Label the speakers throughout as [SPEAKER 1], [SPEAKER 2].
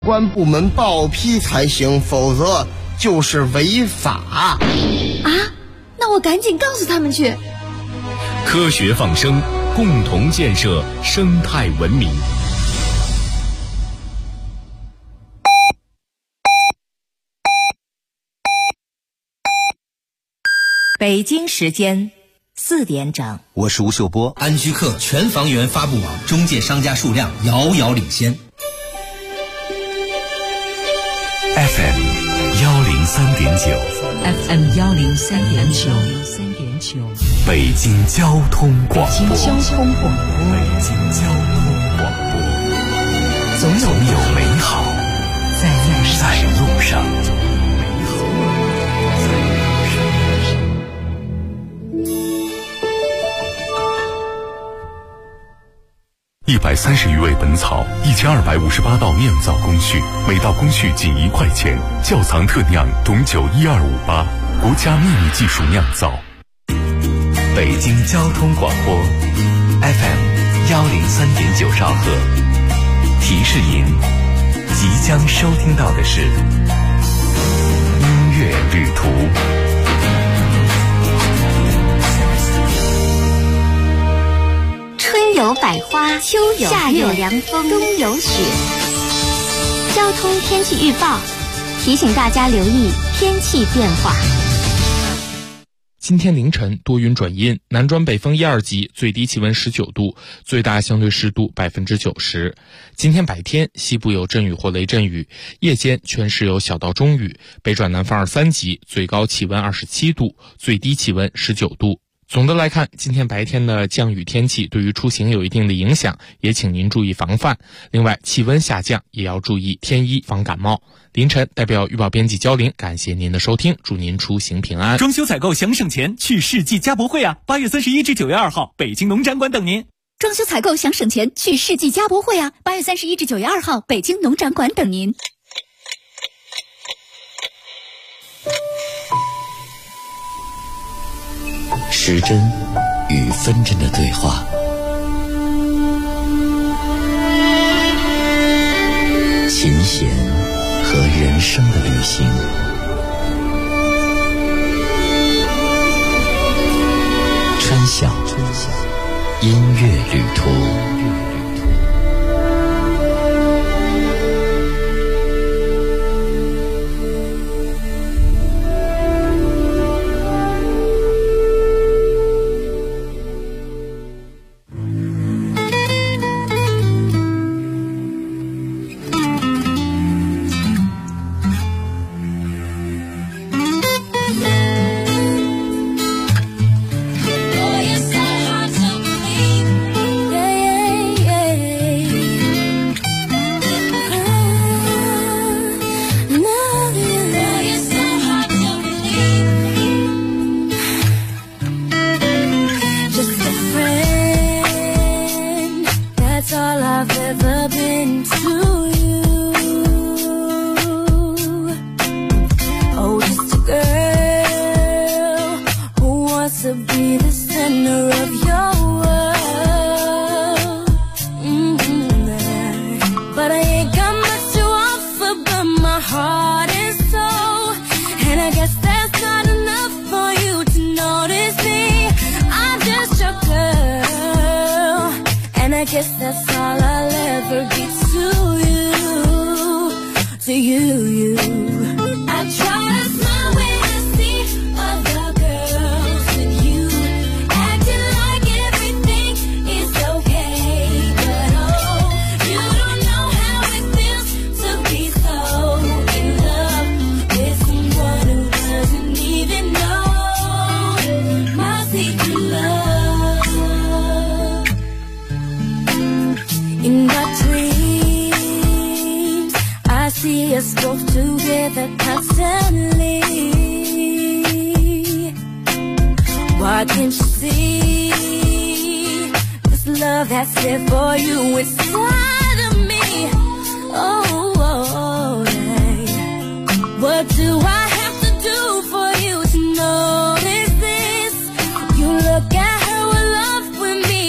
[SPEAKER 1] 关部门报批才行，否则就是违法。
[SPEAKER 2] 啊，那我赶紧告诉他们去。
[SPEAKER 3] 科学放生，共同建设生态文明。
[SPEAKER 4] 北京时间4点整，
[SPEAKER 5] 我是吴秀波。
[SPEAKER 6] 安居客全房源发布网中介商家数量遥遥领先。
[SPEAKER 5] FM 103.9
[SPEAKER 4] FM 103.9，
[SPEAKER 5] 北京交通广播。
[SPEAKER 4] 北京交通广播，总有美好在路上。
[SPEAKER 5] 130余味本草，1258道酿造工序，每道工序仅1块钱。窖藏特酿董酒12588，国家秘密技术酿造。北京交通广播 FM 103.9兆赫。提示您，即将收听到的是音乐旅途。
[SPEAKER 7] 春有百花，秋有夏有凉风，冬有雪。交通天气预报提醒大家留意天气变化。
[SPEAKER 8] 今天凌晨多云转阴，南转北风1、2级，最低气温19度，最大相对湿度90%。今天白天西部有阵雨或雷阵雨，夜间全市有小到中雨，北转南风2、3级，最高气温27度，最低气温19度。总的来看，今天白天的降雨天气对于出行有一定的影响，也请您注意防范。另外，气温下降也要注意添衣防感冒。凌晨代表预报编辑焦玲，感谢您的收听，祝您出行平安。
[SPEAKER 9] 装修采购想省钱，去世纪家博会啊！8月31至9月2号，北京农展馆等您。
[SPEAKER 2] 装修采购想省钱，去世纪家博会啊！8月31至9月2号，北京农展馆等您。
[SPEAKER 10] 时针与分针的对话，琴弦和人生的旅行，春晓音乐旅途。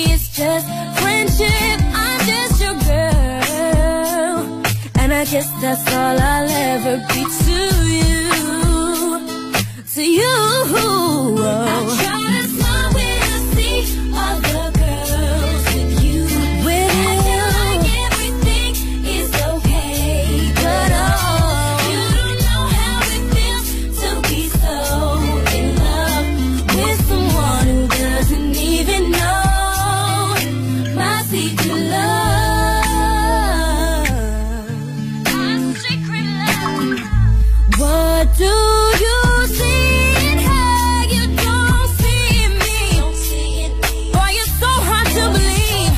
[SPEAKER 11] Just that's all I'll ever be to you, to you. I try to smile when I see all the girls with you, with you. Like everything is okay, but you don't know how it feels to be so in love with someone who doesn't even know my secret love. What do you see in her you don't see in me? Boy, you're so hard to believe.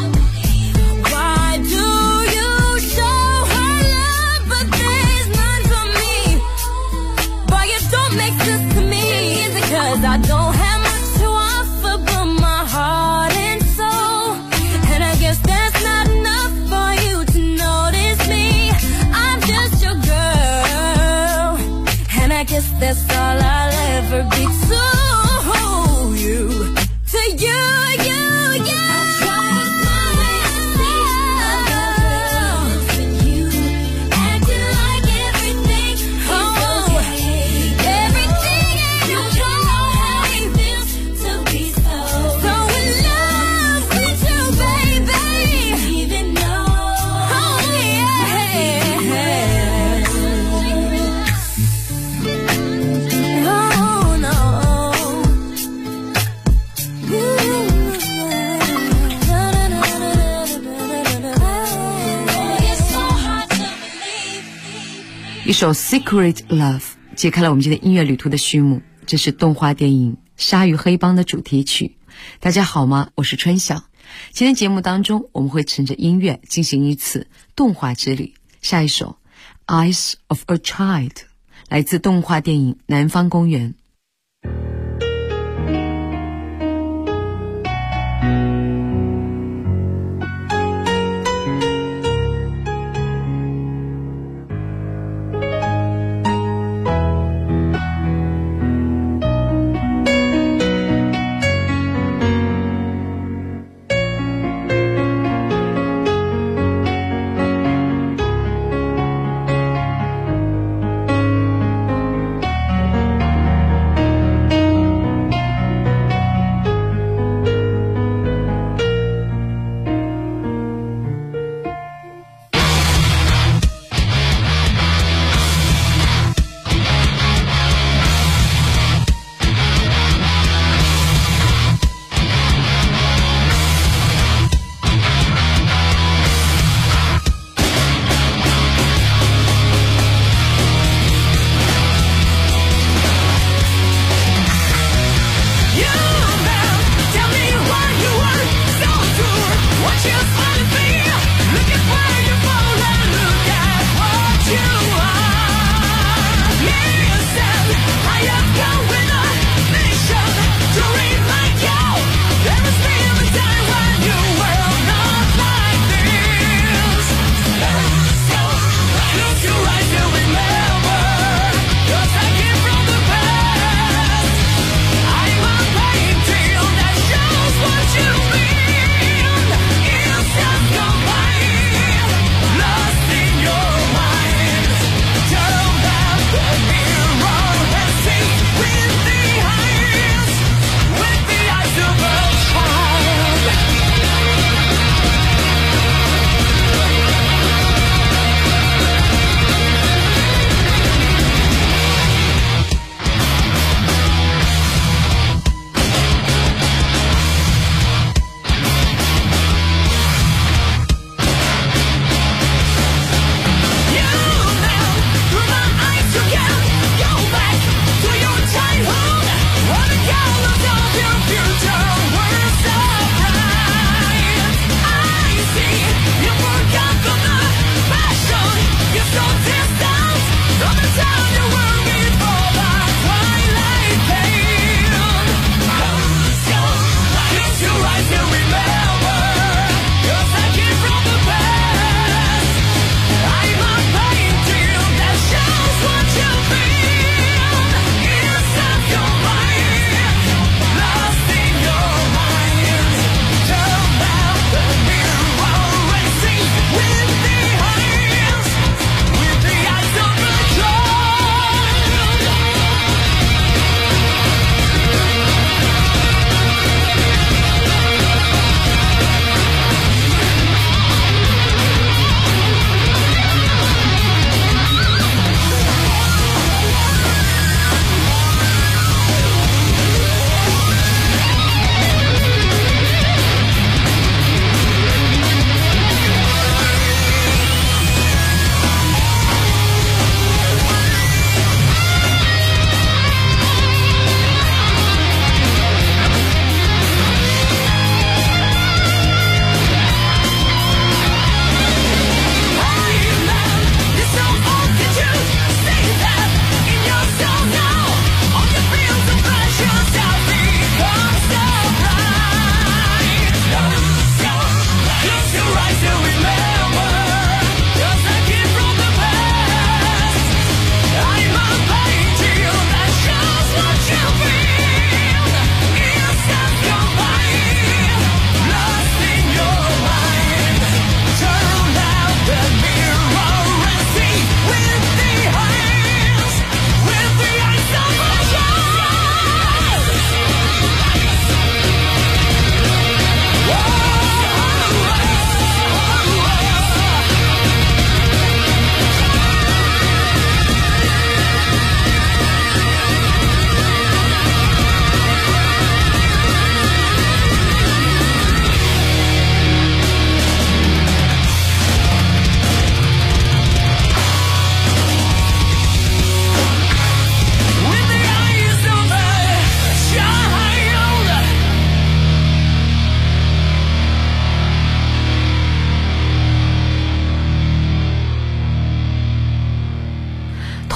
[SPEAKER 11] Why do you show her love but there's none for me? Boy, it don't make sense to me. Is it 'cause I don't have much to offer but my heart and soul? And I guess that's not enough for you to notice me. I'm just your girl, and I guess that's all I'll ever be to you, to you, you, you. I try to smile when I see other girls with you, acting like everything is okay. Everything ain't okay. You don't know how it feels to be so in love with you, baby. Even know, oh yeah. Oh no. It's so hard to believe.
[SPEAKER 12] 一首 Secret Love 揭开了我们今天音乐旅途的序幕，这是动画电影《鲨鱼黑帮》的主题曲。大家好吗？我是春晓。今天节目当中我们会乘着音乐进行一次动画之旅。下一首 Eyes of a Child 来自动画电影《南方公园》。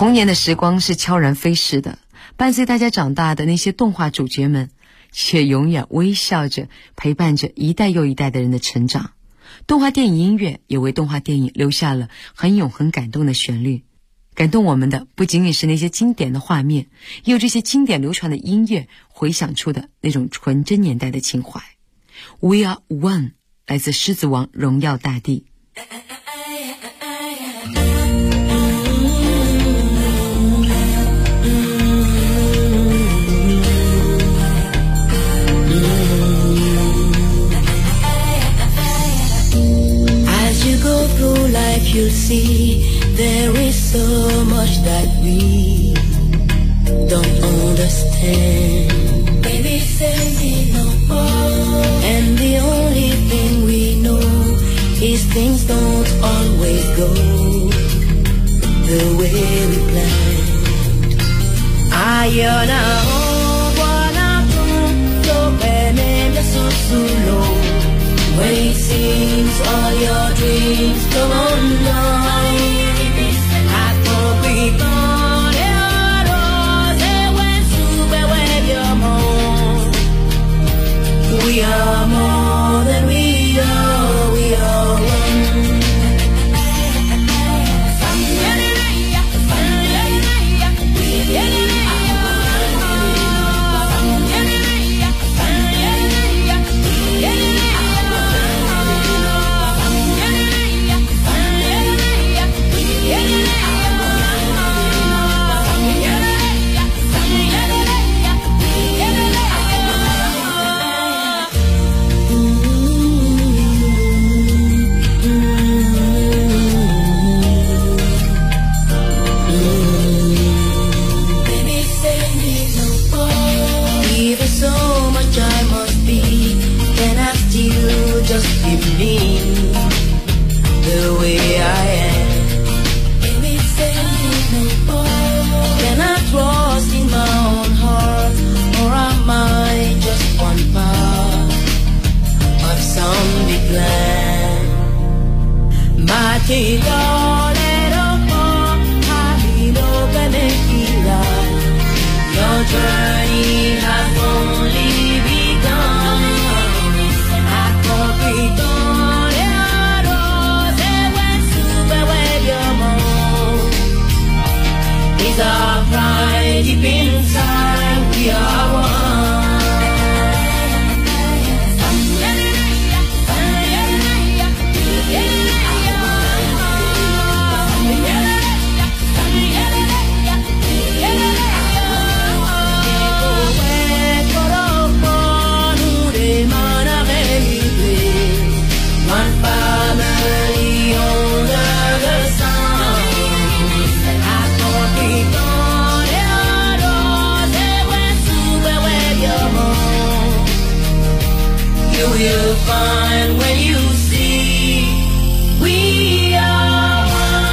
[SPEAKER 12] 童年的时光是悄然飞逝的，伴随大家长大的那些动画主角们，却永远微笑着陪伴着一代又一代的人的成长。动画电影音乐也为动画电影留下了很永恒感动的旋律。感动我们的不仅仅是那些经典的画面，也有这些经典流传的音乐回响出的那种纯真年代的情怀。 We Are One 来自狮子王荣耀大地。
[SPEAKER 11] You'll see there is so much that we don't understand. Baby, say me no more. And the only thing we know is things don't always go the way we planned. Ayana wana to bene me susulo. When it seems all your dreams go undone, I could be gone. We are more than we are. We are one. Just be me, the way I am. Baby, say no more. Can I trust in my own heart, or am I just one part of some big plan? My your journey has only begun. Is our pride deep inside? We are one. One family under the sun. I thought we gone you will find when you see we are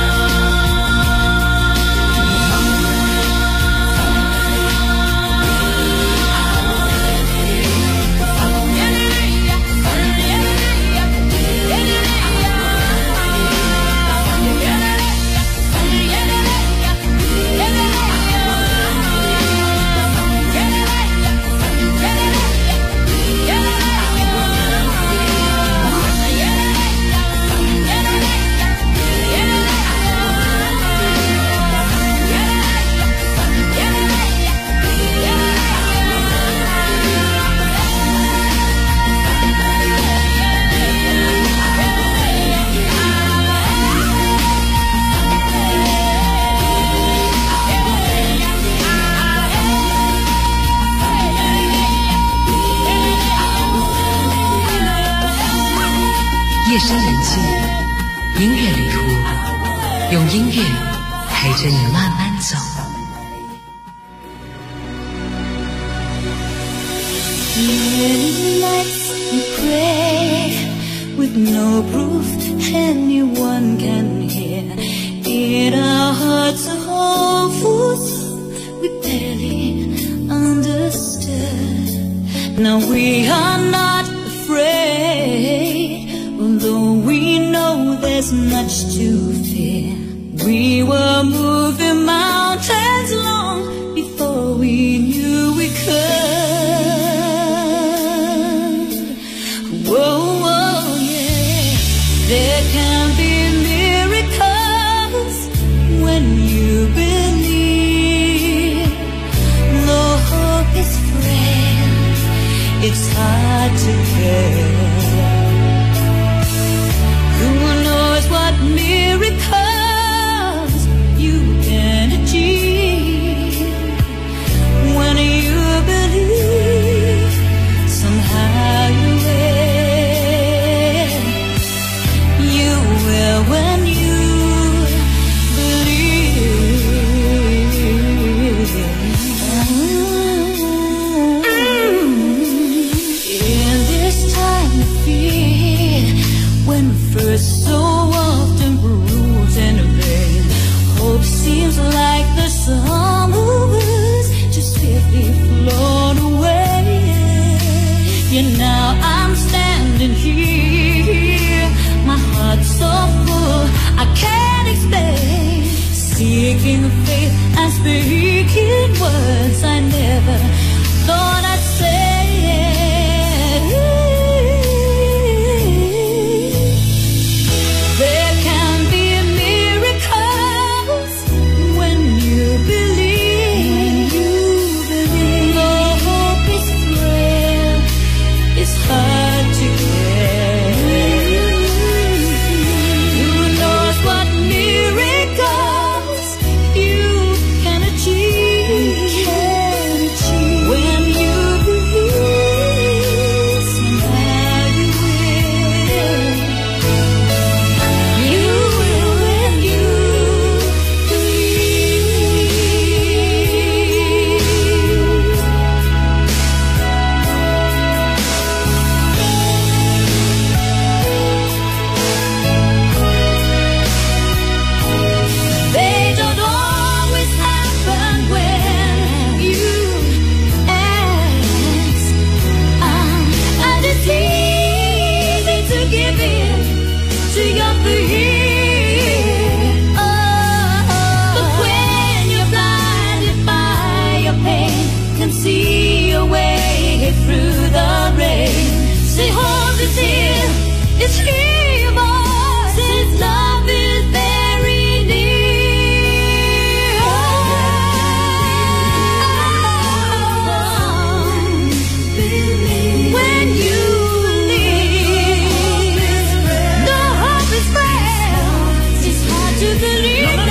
[SPEAKER 12] 夜深人静，音乐旅途，用音乐陪着你慢慢走。
[SPEAKER 11] Many nights we pray with no proof anyone can hear. In our hearts a hopeful song we barely understood. Now we are not afraid, although we know there's much to fear. We were moving mountains mountains long before we knew we could. Whoa, whoa, yeah. There can be miracles when you believe. Though hope is frail, it's hard to bear. Who knows what miracles you can achieve when you believe somehow you will. You will when you believe. In this time of fear, when first so often bruised and vain, hope seems like the summer winds just swiftly flown away. Yet now I'm standing here, my heart's so full I can't explain, seeking faith and speaking words I never thought I'd say. There can be miracles when you believe. Though hope is frail, it's hard to get. Who knows what miracles you can achieve when you believe somehow you will. You will when you They don't always happen when you ask. And it's easy to give in to your fear. But when you're blinded by your pain, can see your way through the rain. Say hope is here, it's here, boy. Since love is very near. When you believe, the hope is frail. It's hard to believe. No.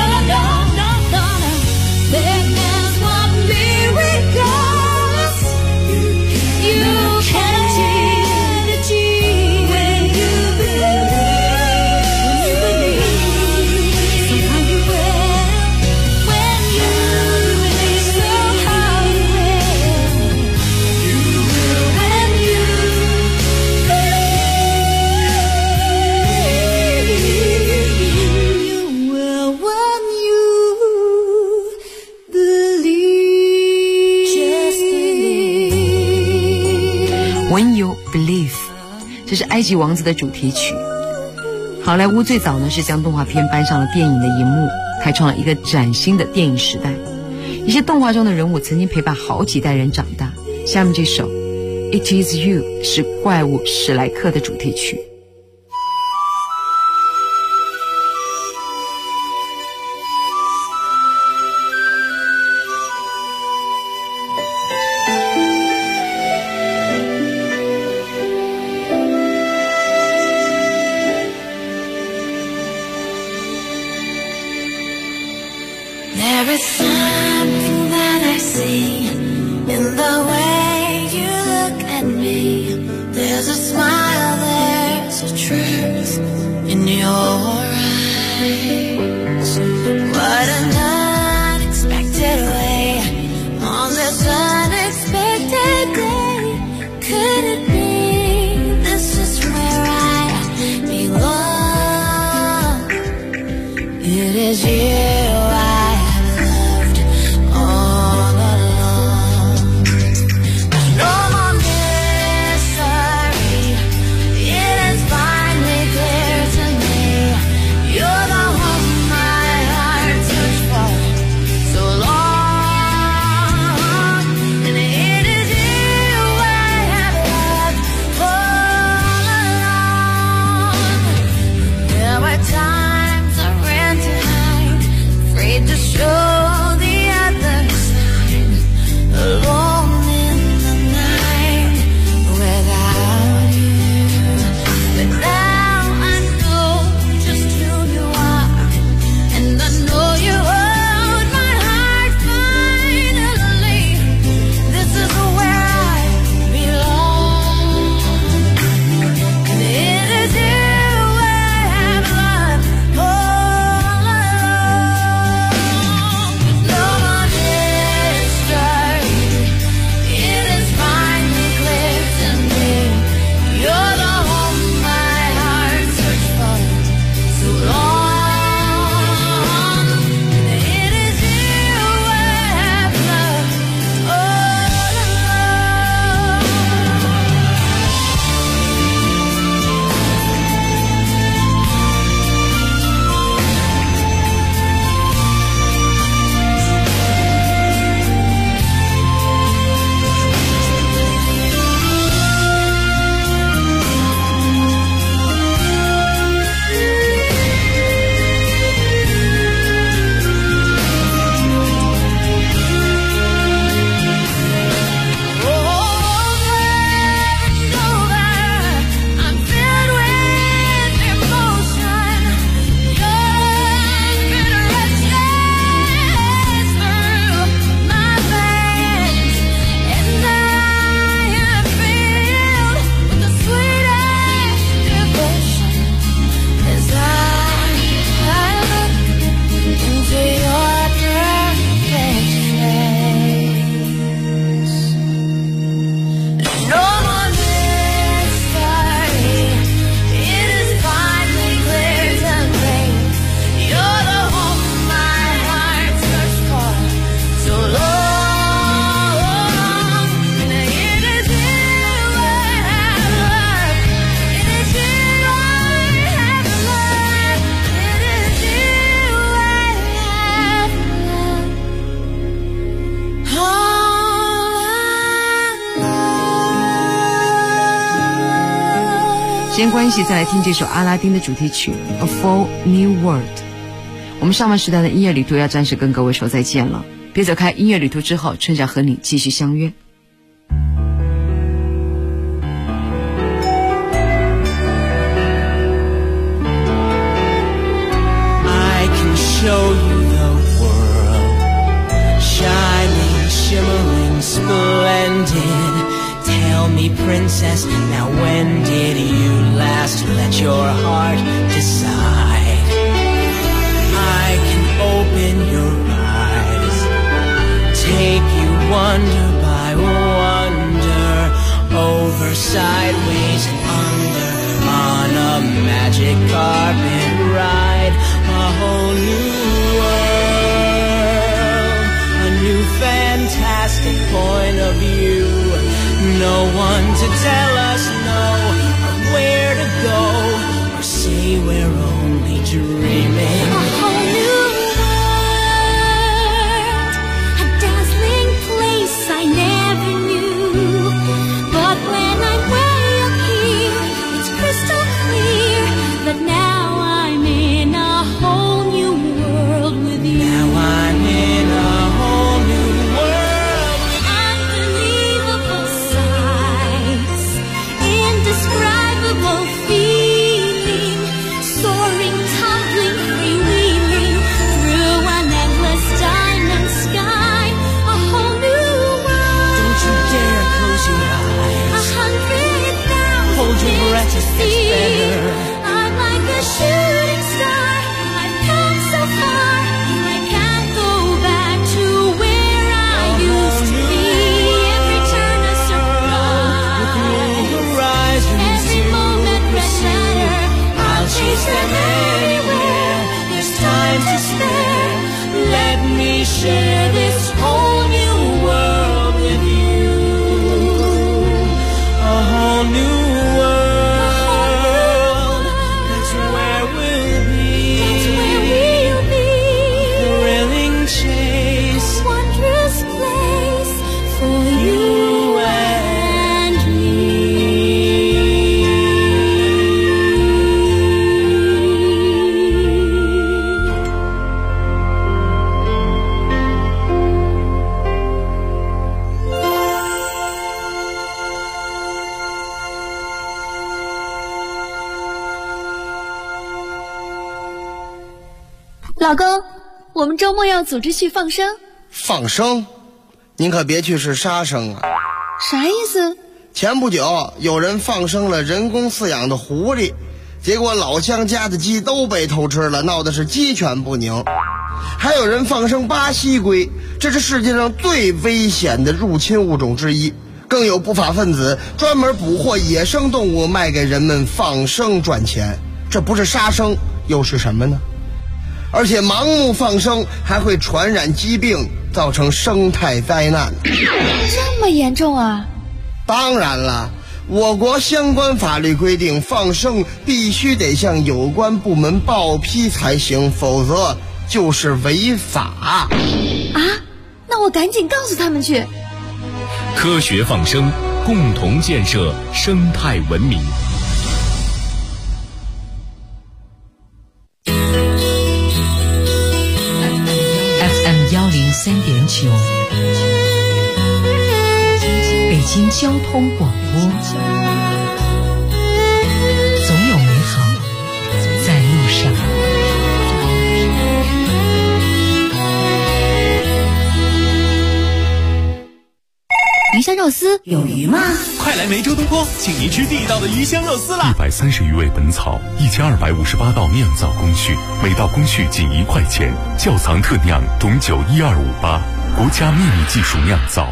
[SPEAKER 11] There can what miracles you can achieve when you believe. Somehow you will. When you believe, somehow you will. You will when you believe. You will when you believe. Just believe.
[SPEAKER 12] When You Believe， 这是埃及王子的主题曲。好莱坞最早呢是将动画片搬上了电影的荧幕，开创了一个崭新的电影时代。一些动画中的人物曾经陪伴好几代人长大。下面这首 It Is You 是怪物史莱克的主题曲。
[SPEAKER 11] There is something that I see in the way you look at me. There's a smile, there's a truth in your eyes. What an unexpected way on this unexpected day. Could it be this is where I belong? It is you I have loved all along. There's no more mystery. It is finally clear to me. You're the one
[SPEAKER 12] 时间关系，再来听这首阿拉丁的主题曲《A Whole New World》。我们上半时段的音乐旅途要暂时跟各位说再见了，别走开，音乐旅途之后，春晓和你继续相约。
[SPEAKER 13] Show you the world, shining, shimmering, splendid. Tell me, princess, now when did you last let your heart decide? I can open your eyes, take you wonder by wonder, over, sideways, and under, on a magic carpet ride. A whole new world, a new fantastic point of view. No one to tell us no, or where to go, or say we're only dreaming.
[SPEAKER 11] A whole new world, a dazzling place I never knew. But when I'm way up here, it's crystal clear that now I'm in a whole new world with you.
[SPEAKER 13] Now I'm in a whole new world with you.
[SPEAKER 11] Unbelievable sights, indescribable feeling, soaring, tumbling, freewheeling through an endless diamond sky. A whole new world.
[SPEAKER 13] Don't you dare close your eyes.
[SPEAKER 11] 100,000
[SPEAKER 13] Hold your breath,
[SPEAKER 11] things to
[SPEAKER 13] it's
[SPEAKER 11] see.
[SPEAKER 13] better.
[SPEAKER 11] I'm like a shooting star. I've come so far. I can't go back to where I used to be. Every turn a surprise. Every moment red letter. I'll chase them anywhere. There's time to spare.
[SPEAKER 13] Let me share this whole new world with you. A whole new world. That's where we'll be.
[SPEAKER 11] That's where we'll be.
[SPEAKER 13] Thrilling chase.
[SPEAKER 11] Wondrous place for you and me.
[SPEAKER 2] 老公，我们周末要组织去放生。
[SPEAKER 1] 放生？您可别去是杀生啊！
[SPEAKER 2] 啥意思？
[SPEAKER 1] 前不久有人放生了人工饲养的狐狸，结果老乡家的鸡都被偷吃了，闹得是鸡犬不宁。还有人放生巴西龟，这是世界上最危险的入侵物种之一。更有不法分子专门捕获野生动物卖给人们放生赚钱，这不是杀生又是什么呢？而且盲目放生还会传染疾病，造成生态灾难。
[SPEAKER 2] 这么严重啊？
[SPEAKER 1] 当然了，我国相关法律规定，放生必须得向有关部门报批才行，否则就是违法。
[SPEAKER 2] 啊？那我赶紧告诉他们去。
[SPEAKER 3] 科学放生，共同建设生态文明。
[SPEAKER 4] FM103.9，北京交通广播，总有美好在路上。
[SPEAKER 2] 鱼香肉丝有鱼吗？
[SPEAKER 9] 快来梅州东坡，请您吃地道的鱼香肉丝啦
[SPEAKER 5] ！130余味本草，1258道酿造工序，每道工序仅1块钱，窖藏特酿董酒12588，国家秘密技术酿造。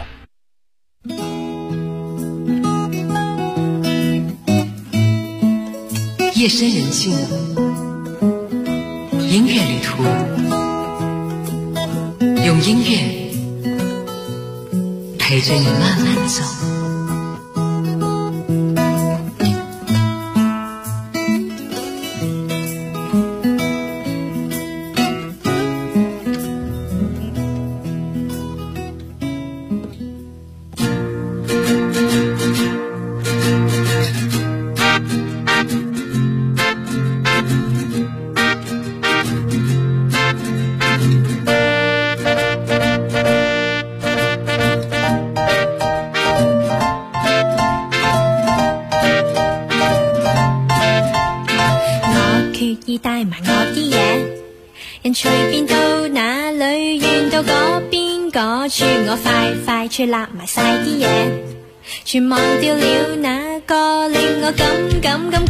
[SPEAKER 12] 夜深人静，音乐旅途，用音乐陪着你慢慢走。
[SPEAKER 11] 個處，我快快脆立埋晒啲嘢，全忘掉了那個令我咁嗰個，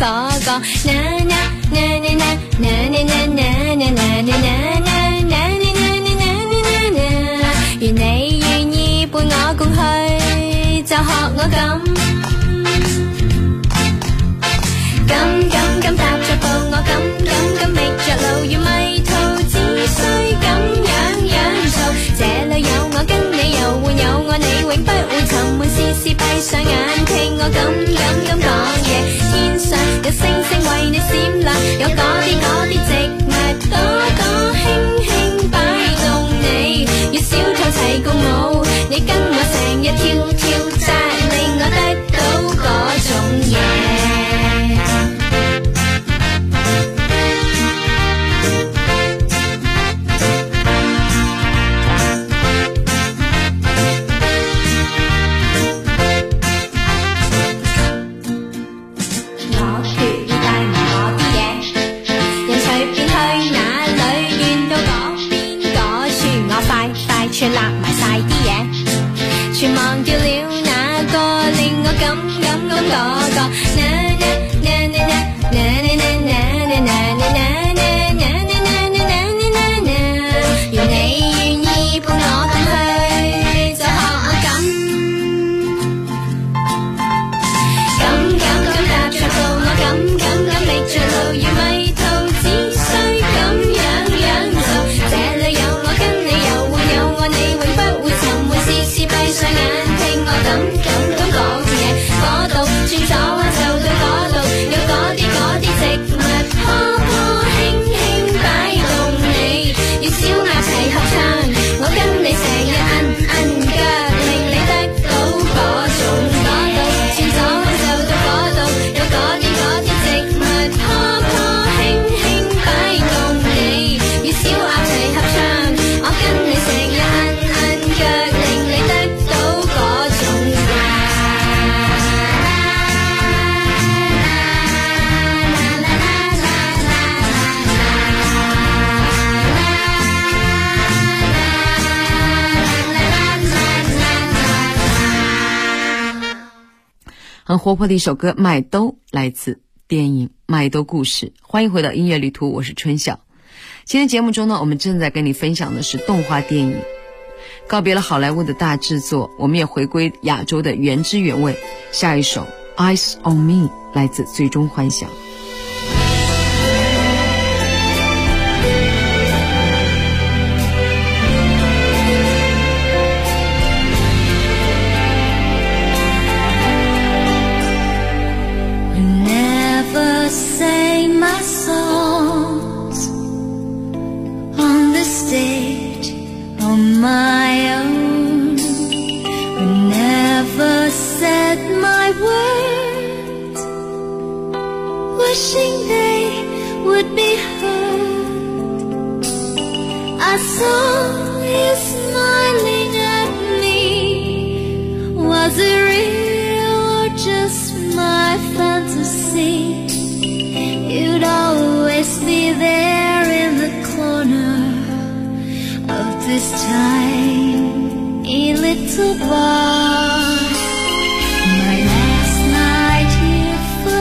[SPEAKER 11] 如你願意伴我共去，就學我咁踏着步，我咁覓着路，如迷途只需咁樣做。這裏有我跟你遊玩，有我你永不會沉悶，時閉上眼聽我咁講嘢。天上有星星為你閃亮，有嗰啲植物朵輕輕擺動你，與小兔齊共舞，你跟我成日跳紮，令我得到嗰種嘢。全立埋晒啲嘢，全忘掉了那個令我咁嗰個。如你願意伴我共去，就學我咁踏着步，我咁覓着路，如迷途只需咁樣做。這裏有我跟你遊玩，有我你永不會沉悶，時閉上眼聽我咁講嘢。嗰度轉左彎就到嗰度，有嗰啲植物輕輕擺動你，與小鴨齊合唱，我跟你成日摁腳，令你得到嗰種。嗰度轉左彎就到嗰度，有嗰啲植物輕輕擺動你，與小鴨齊合唱，我跟你成日摁腳，令你得到嗰種。
[SPEAKER 12] 很活泼的一首歌《麦兜》，来自电影《麦兜故事》。欢迎回到音乐旅途，我是春晓。今天节目中呢，我们正在跟你分享的是动画电影。告别了好莱坞的大制作，我们也回归亚洲的原汁原味。下一首《Eyes on Me》来自最终幻想。
[SPEAKER 11] Sang my songs on the stage on my own. We never said my words, wishing they would be heard. I saw you smiling at me. Was it real or just my fantasy? You'd always be there in the corner of this tiny little bar. My last night here for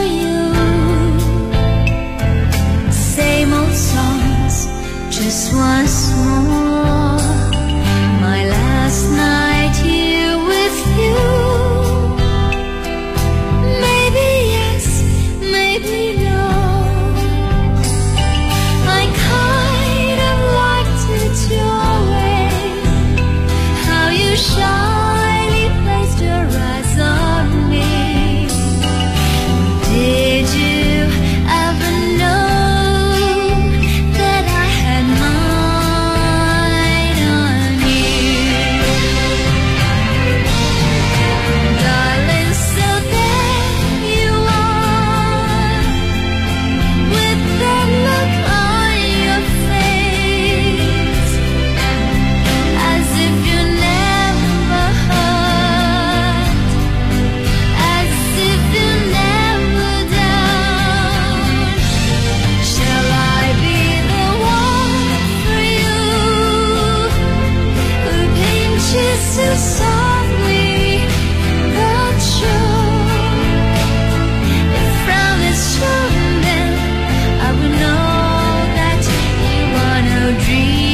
[SPEAKER 11] you. Same old songs, just once more. My last night here with you. Maybe yes, maybe no. Your way, how you shyly placed so softly, but if frown is shown, then I would know that you are no dreamer.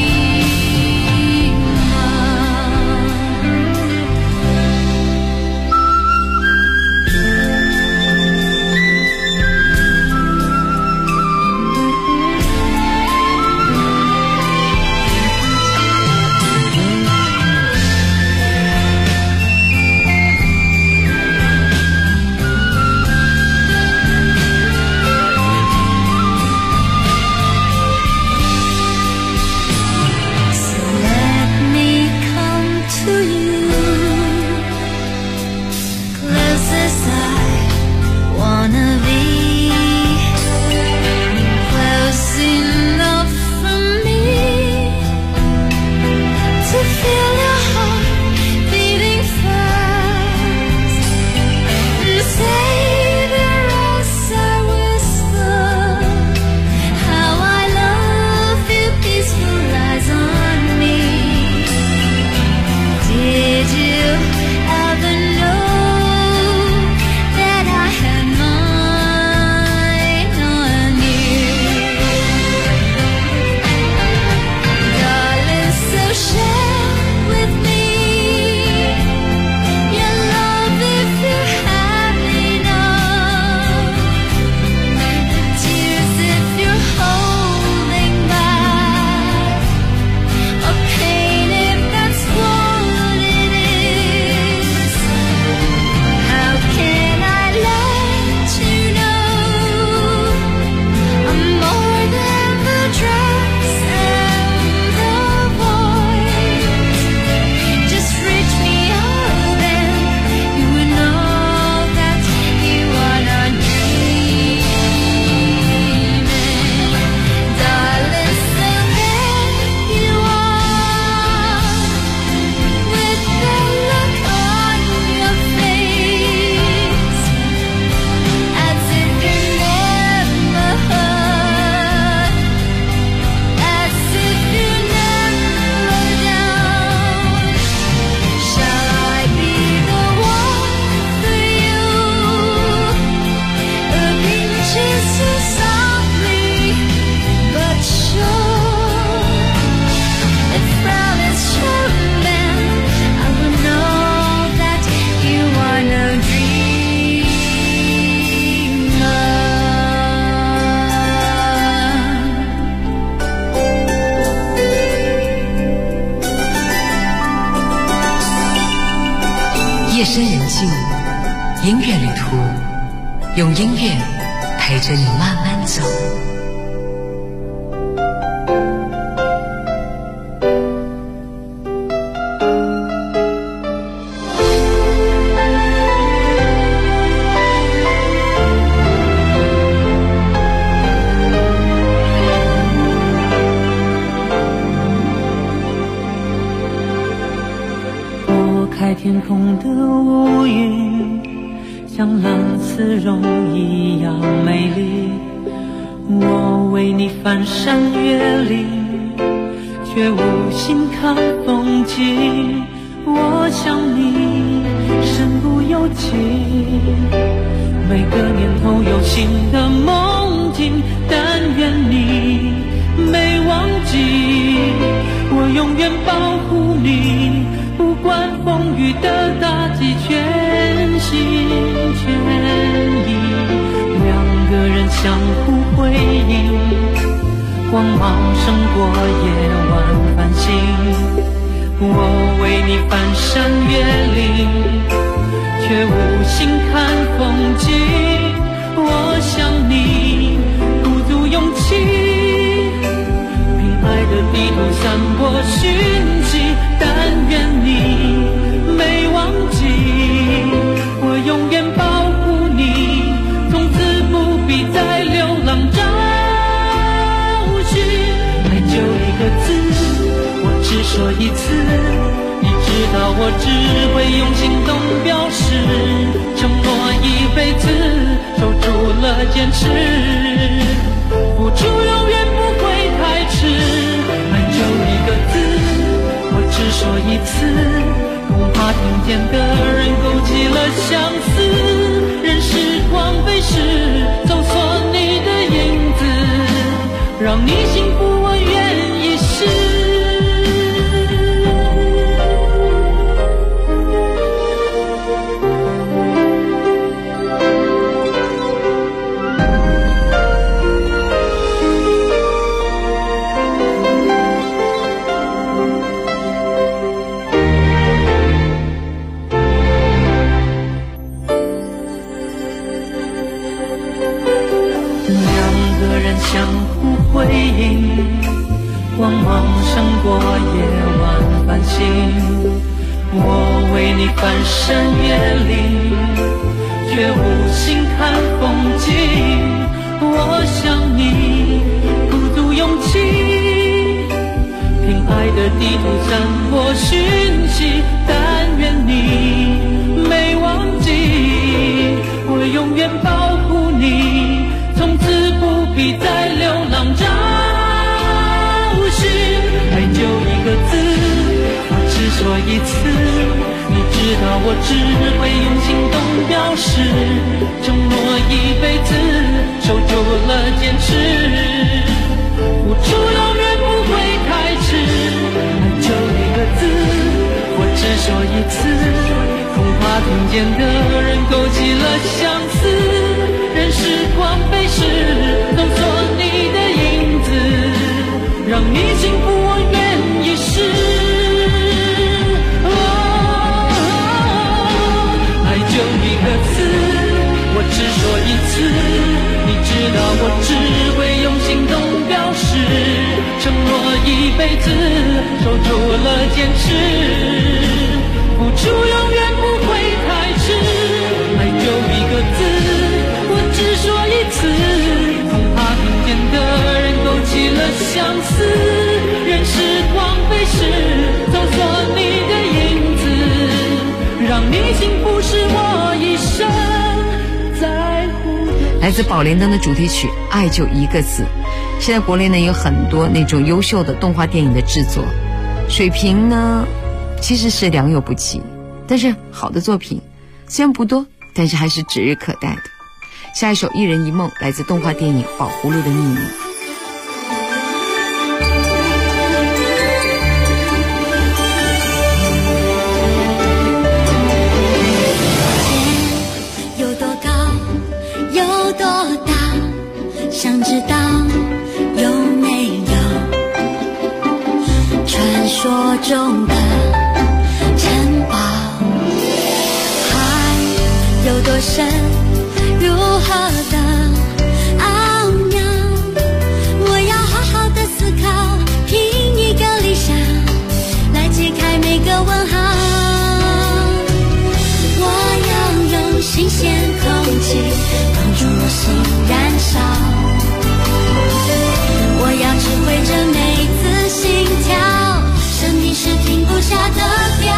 [SPEAKER 12] 夜深人静，音乐旅途，用音乐陪着你慢慢走。
[SPEAKER 14] 天空的乌云像蓝丝绒一样美丽，我为你翻山越岭，却无心看风景。我想你身不由己，每个年头有新的梦境，但愿你没忘记，我永远保护你，不管风雨的打击，全心全意，两个人相互辉映，光芒胜过夜晚繁星。我为你翻山越岭，却无心看风景。我想你鼓足勇气，凭爱的地图散播讯息，但愿你没忘记，我永远保护你，从此不必再流浪找寻。爱就一个字，我只说一次，你知道我只会用行动表示，承诺一辈子，守住了坚持，付出永远不会太迟。爱就一个字，我只说一次， 话听见的人勾起了相思，任时光飞逝，走错你的影子，让你幸福我愿一世。相互辉映，光芒胜过夜晚繁星。我为你翻山越岭，却无心看风景。我想你鼓足勇气，凭爱的地图散播讯息。但愿你没忘记，我永远保护你，从此不必再流浪找寻。爱就一个字，我只说一次，你知道我只会用行动表示，承诺一辈子，守住了坚持，付出永远不会太迟。爱就一个字，我只说一次，恐怕听见的人勾起了相思，任时光飞逝，走错你的影子，让你幸福我愿一世。爱就一个字，我只说一次，你知道我只会用行动表示，承诺一辈子，守住了坚持，付出永远不会太迟。爱就一个字，我只说一次，恐怕听见的人勾起了相思，任时光飞逝，走错你的影子，让你幸福是我一生在乎的。
[SPEAKER 12] 来自宝莲灯的主题曲《爱就一个字》。现在国内呢有很多那种优秀的动画电影的制作，水平呢其实是良莠不齐，但是好的作品虽然不多，但是还是指日可待的。下一首《一人一梦》来自动画电影《宝葫芦的秘密》。
[SPEAKER 11] 有多高，有多大，想知道有没有传说中的城堡？海有多深，如何的奥妙？我要好好的思考，凭一个理想来解开每个问号。我要用新鲜空气帮助我心燃烧，我要指挥着每次心跳，生命是停不下的跳。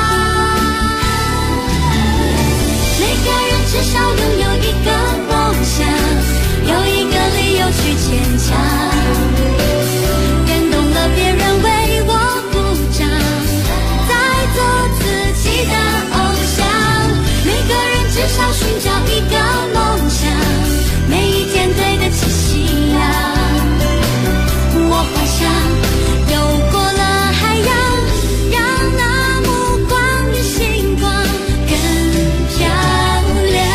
[SPEAKER 11] 每个人至少拥有一个梦想，有一个理由去坚强，感动了别人为我鼓掌，再做自己的偶像。每个人至少寻找一个梦想，每一天对得起信仰。我幻想游过了海洋，让那目光与星光更漂亮。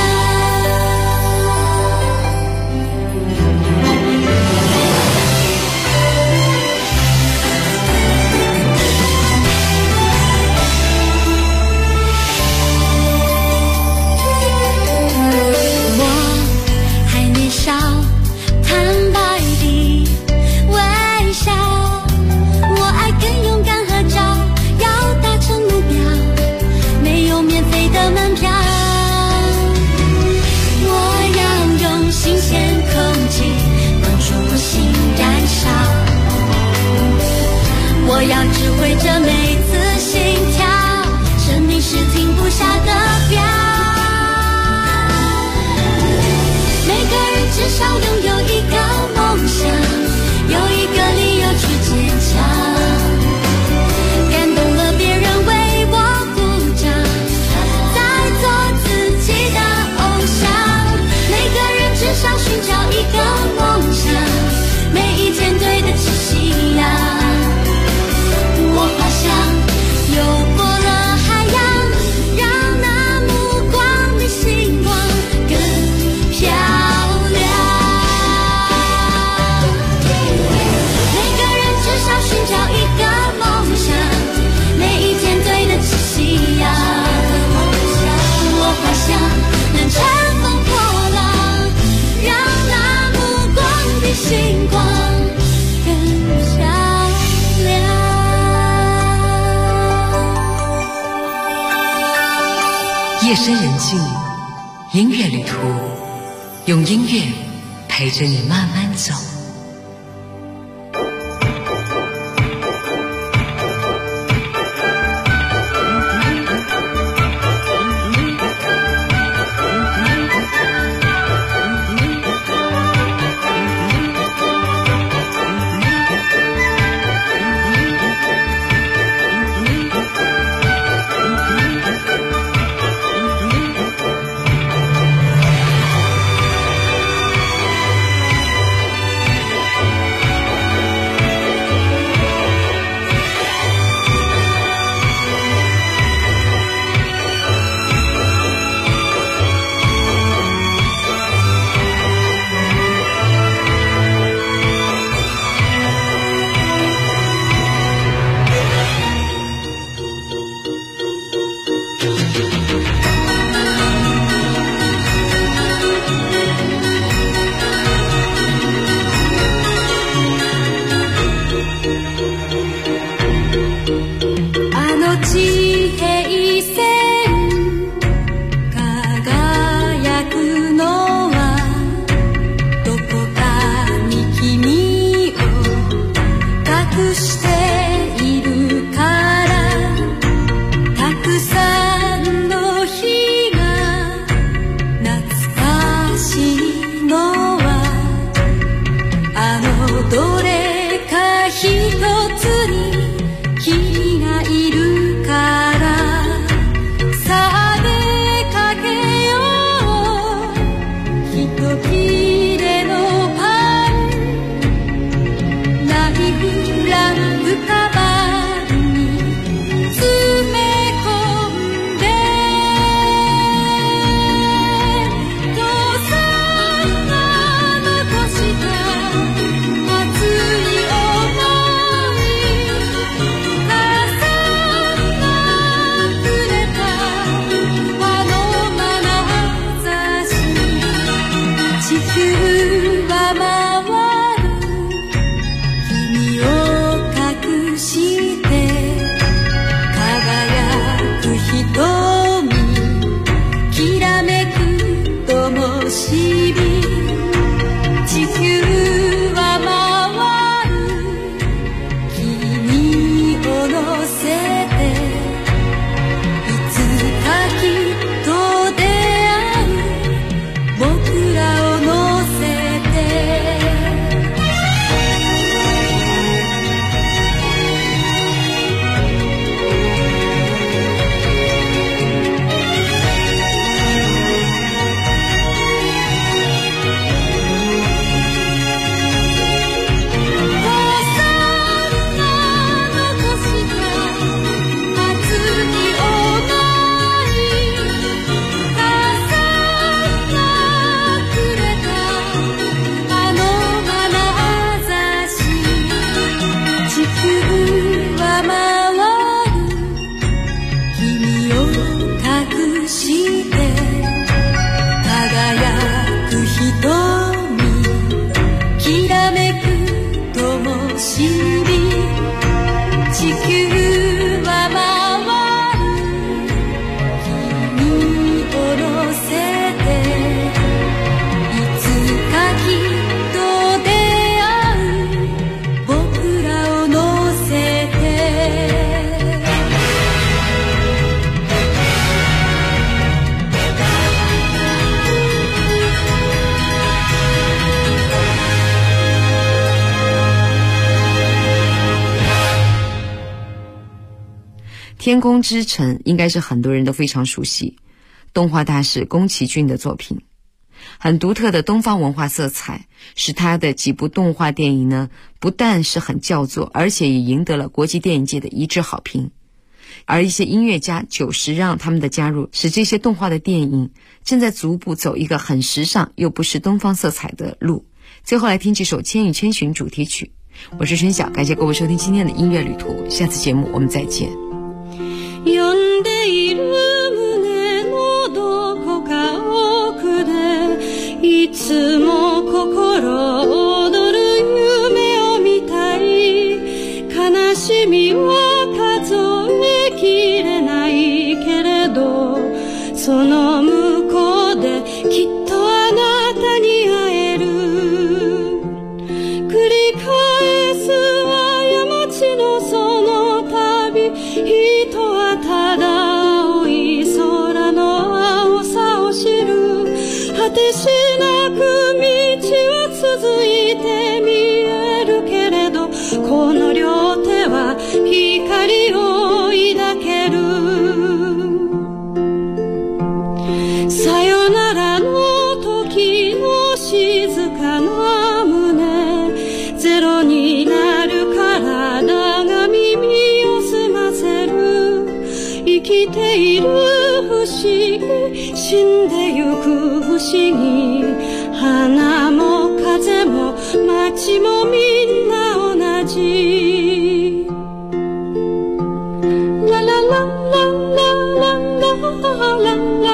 [SPEAKER 11] 我还年少，坦白地微笑，我爱更勇敢合照，要达成目标，没有免费的门票。我要用新鲜空气帮助我心燃烧，我要指挥着每次心跳，生命是停不下的表。每个人至少拥有一个梦想，有一个理由去坚强，感动了别人为我鼓掌，
[SPEAKER 12] 夜深人静，音乐旅途，用音乐陪着你慢慢走。天空之城应该是很多人都非常熟悉，动画大师宫崎骏的作品，很独特的东方文化色彩，使他的几部动画电影呢，不但是很叫座，而且也赢得了国际电影界的一致好评。而一些音乐家久石让他们的加入，使这些动画的电影正在逐步走一个很时尚又不失东方色彩的路。最后来听几首《千与千寻》主题曲。我是春晓，感谢各位收听今天的音乐旅途，下次节目我们再见。
[SPEAKER 15] 呼んでいる胸のどこか奥でいつも心躍る夢を見たい悲しみは数えきれないけれどそその向こうできっとあなたに会える。繰り返す過ちのその旅、人はただ青い空の青さを知る。果てしなく道は続いて見えるけれど、この両手は光を抱ける。さよならの時の静かな胸、ゼロになる体が耳を澄ませる。生きている不思議、死んでゆく不思議、花も風も街もみんな同じ。ララララララララ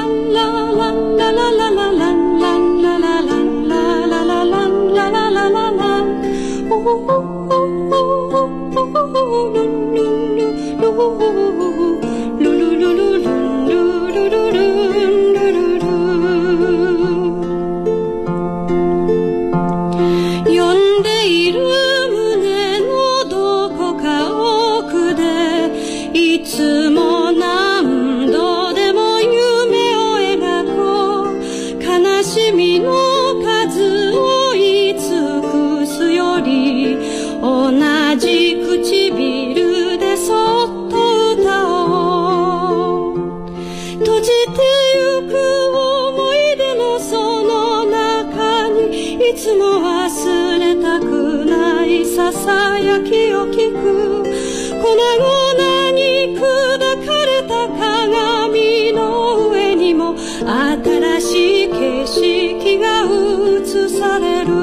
[SPEAKER 15] 呼んでいる胸のどこか奥で、いつも何度でも夢を描こう。悲しみの数を言い尽くすより、同じ唇でそっと歌おう。閉じてゆく思い出のその中に、いつも忘れたくないささやきを聞く。粉々に砕かれた鏡の上にも新しい景色が映される。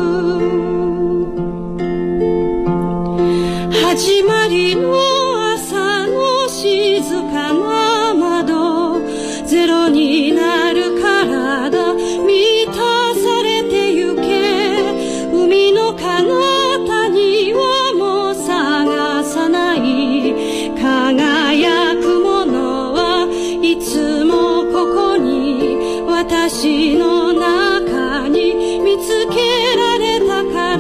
[SPEAKER 15] 始まりの朝の静かな窓、ゼロになる体満たされてゆけ。海の彼方にはもう探さない。輝くものはいつもここに、私の中に見つけられたから。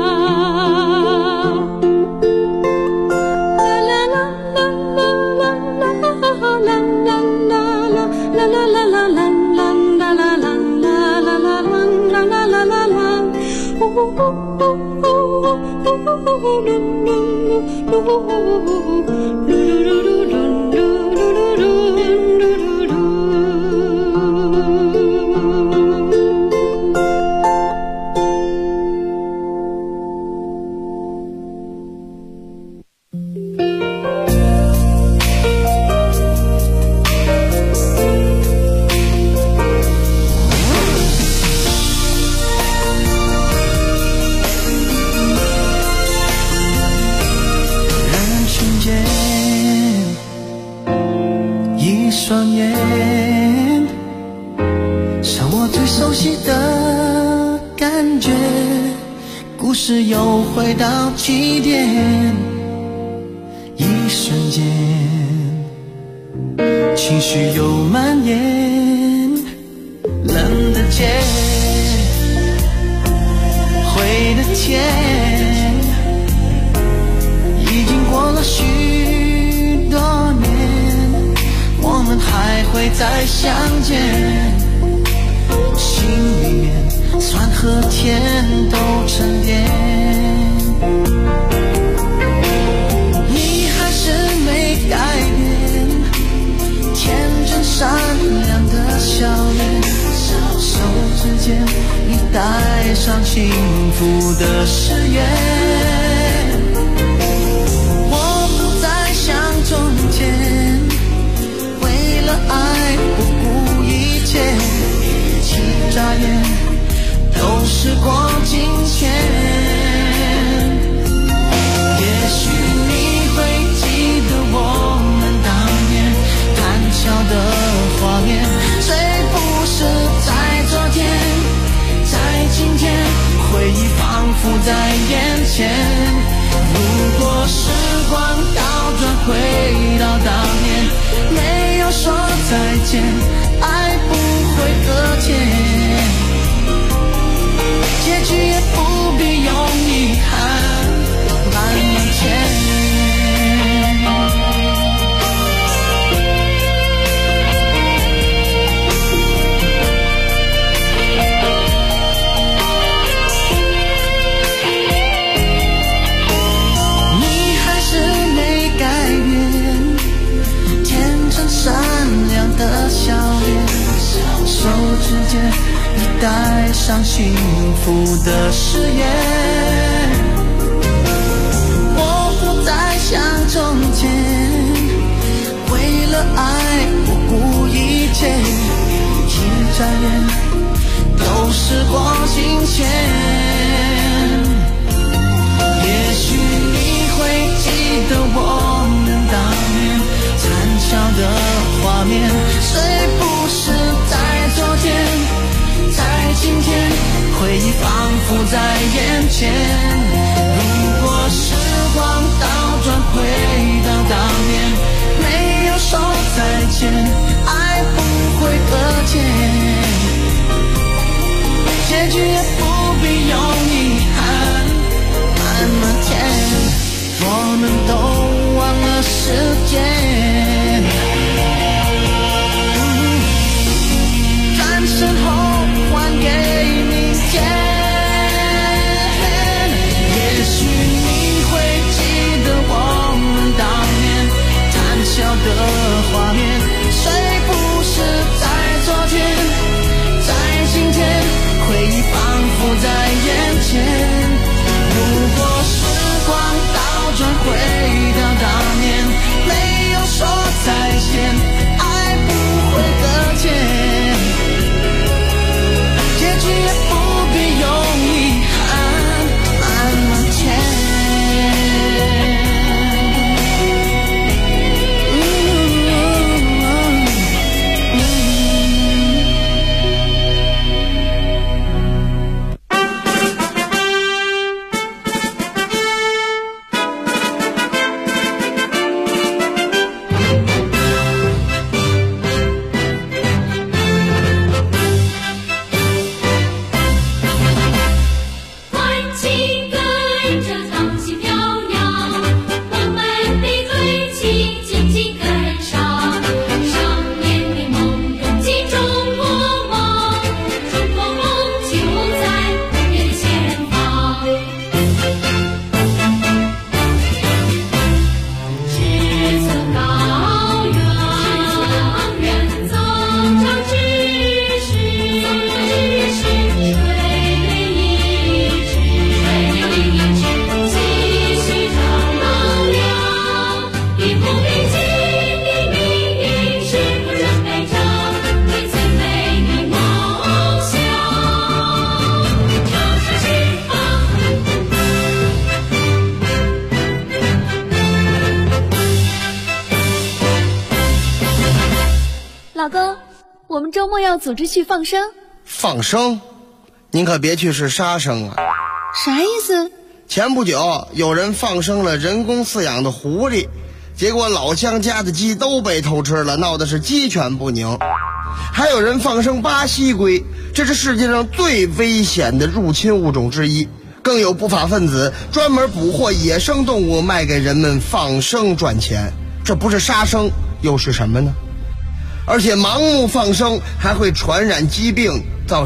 [SPEAKER 16] 是又回到起点，一瞬间，情绪又蔓延，冷的街，灰的天，已经过了许多年，我们还会再相见，心里面酸和甜都沉淀，你还是没改变，天真善良的笑脸，手指间你带上幸福的誓言，我不再像从前，为了爱不顾一切，一眨眼都时光境迁，也许你会记得我们当年谈笑的画面，谁不是在昨天，在今天，回忆仿佛在眼前， 说再见，爱不会搁浅，结局也不必用遗憾慢慢填。善良的笑脸，手指间已带上幸福的誓言。我不再像从前，为了爱不顾一切，一转眼又时光境迁。也许你会记得我们当年谈笑的画面，谁不是在昨天，在今天，回忆仿佛在眼前。如果时光倒转回到当年，没有说再见，爱不会搁浅，结局也不必用遗憾慢慢填。我们都忘了时间，转身后还给明天。也许你会记得我们当年谈笑的画面，谁不是在昨天，在今天，回忆仿佛在眼前。如果时光倒转回到当年，没有说再见，爱不会搁浅，结局也不必用遗憾慢慢填。
[SPEAKER 17] 老公，我们周末要组织去放生。
[SPEAKER 1] 放生？您可别去是杀生啊！
[SPEAKER 17] 啥意思？
[SPEAKER 1] 前不久有人放生了人工饲养的狐狸，结果老乡家的鸡都被偷吃了，闹的是鸡犬不宁。还有人放生巴西龟，这是世界上最危险的入侵物种之一。更有不法分子专门捕获野生动物卖给人们放生赚钱，这不是杀生又是什么呢？而且盲目放生还会传染疾病，造